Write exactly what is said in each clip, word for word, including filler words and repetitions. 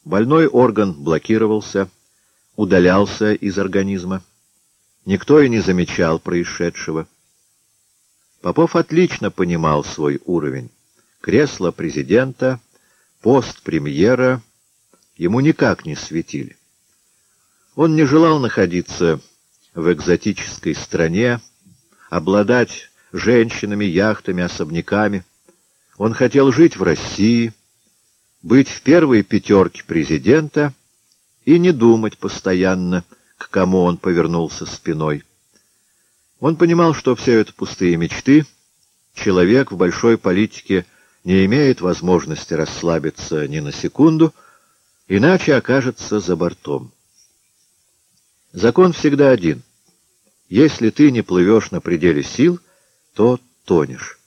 Больной орган блокировался, удалялся из организма. Никто и не замечал происшедшего. Попов отлично понимал свой уровень. Кресло президента, пост премьера ему никак не светили. Он не желал находиться в экзотической стране, обладать женщинами, яхтами, особняками. Он хотел жить в России, быть в первой пятерке президента и не думать постоянно, к кому он повернулся спиной. Он понимал, что все это пустые мечты. Человек в большой политике не имеет возможности расслабиться ни на секунду, иначе окажется за бортом. Закон всегда один. Если ты не плывешь на пределе сил, то тонешь.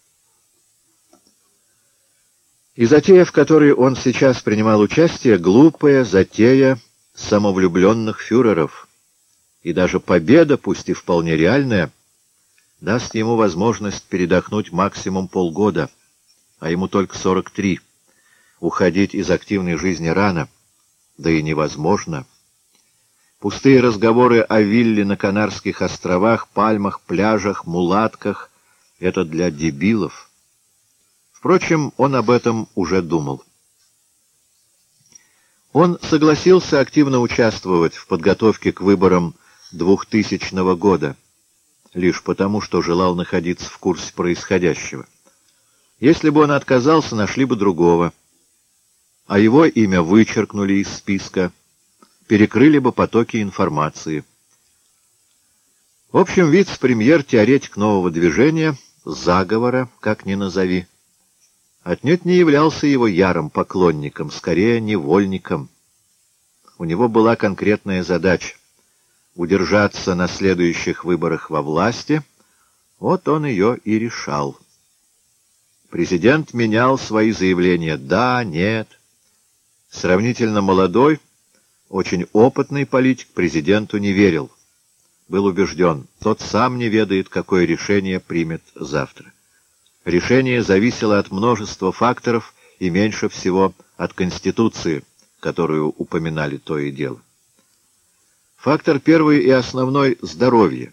И затея, в которой он сейчас принимал участие, глупая затея самовлюбленных фюреров. И даже победа, пусть и вполне реальная, даст ему возможность передохнуть максимум полгода, а ему только сорок три. Уходить из активной жизни рано, да и невозможно. Пустые разговоры о вилле на Канарских островах, пальмах, пляжах, мулатках — это для дебилов. Впрочем, он об этом уже думал. Он согласился активно участвовать в подготовке к выборам двухтысячного года, лишь потому, что желал находиться в курсе происходящего. Если бы он отказался, нашли бы другого, а его имя вычеркнули из списка, перекрыли бы потоки информации. В общем, вице-премьер, теоретик нового движения, заговора, как ни назови, отнюдь не являлся его ярым поклонником, скорее невольником. У него была конкретная задача — удержаться на следующих выборах во власти, вот он ее и решал. Президент менял свои заявления «да», «нет». Сравнительно молодой, очень опытный политик президенту не верил. Был убежден, тот сам не ведает, какое решение примет завтра. Решение зависело от множества факторов и меньше всего от Конституции, которую упоминали то и дело. Фактор первый и основной — здоровье.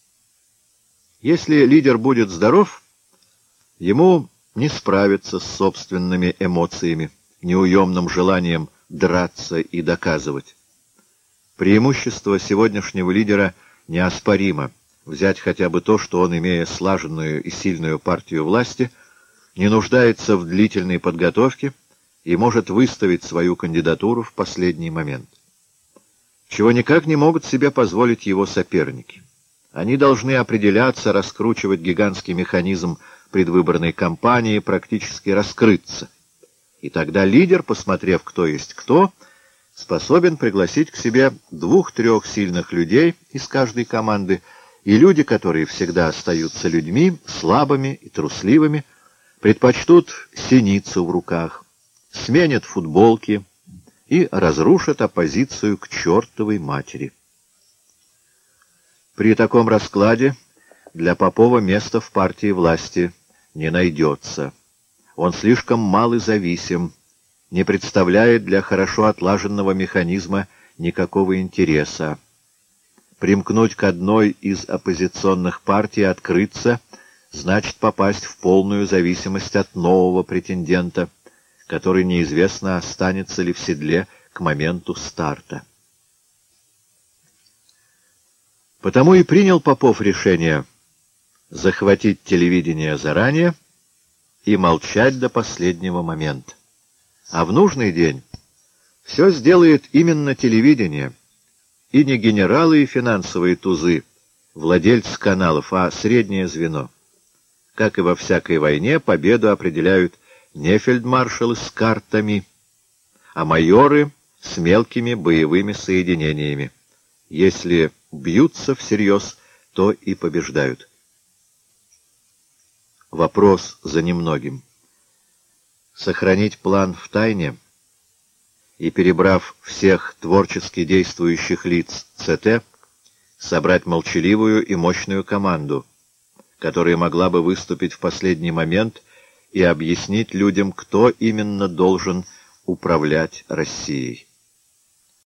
Если лидер будет здоров, ему не справиться с собственными эмоциями, неуемным желанием драться и доказывать. Преимущество сегодняшнего лидера неоспоримо. Взять хотя бы то, что он, имея слаженную и сильную партию власти, не нуждается в длительной подготовке и может выставить свою кандидатуру в последний момент. Чего никак не могут себе позволить его соперники. Они должны определяться, раскручивать гигантский механизм предвыборной кампании, практически раскрыться. И тогда лидер, посмотрев, кто есть кто, способен пригласить к себе двух-трех сильных людей из каждой команды, и люди, которые всегда остаются людьми, слабыми и трусливыми, предпочтут синицу в руках, сменят футболки и разрушат оппозицию к чертовой матери. При таком раскладе для Попова места в партии власти не найдется. Он слишком мал и зависим, не представляет для хорошо отлаженного механизма никакого интереса. Примкнуть к одной из оппозиционных партий, открыться, значит попасть в полную зависимость от нового претендента, который неизвестно, останется ли в седле к моменту старта. Потому и принял Попов решение захватить телевидение заранее и молчать до последнего момента. А в нужный день все сделает именно телевидение, и не генералы и финансовые тузы, владельцы каналов, а среднее звено. Как и во всякой войне, победу определяют не фельдмаршалы с картами, а майоры с мелкими боевыми соединениями. Если бьются всерьез, то и побеждают. Вопрос за немногим. Сохранить план в тайне и, перебрав всех творчески действующих лиц ЦТ, собрать молчаливую и мощную команду, которая могла бы выступить в последний момент и объяснить людям, кто именно должен управлять Россией.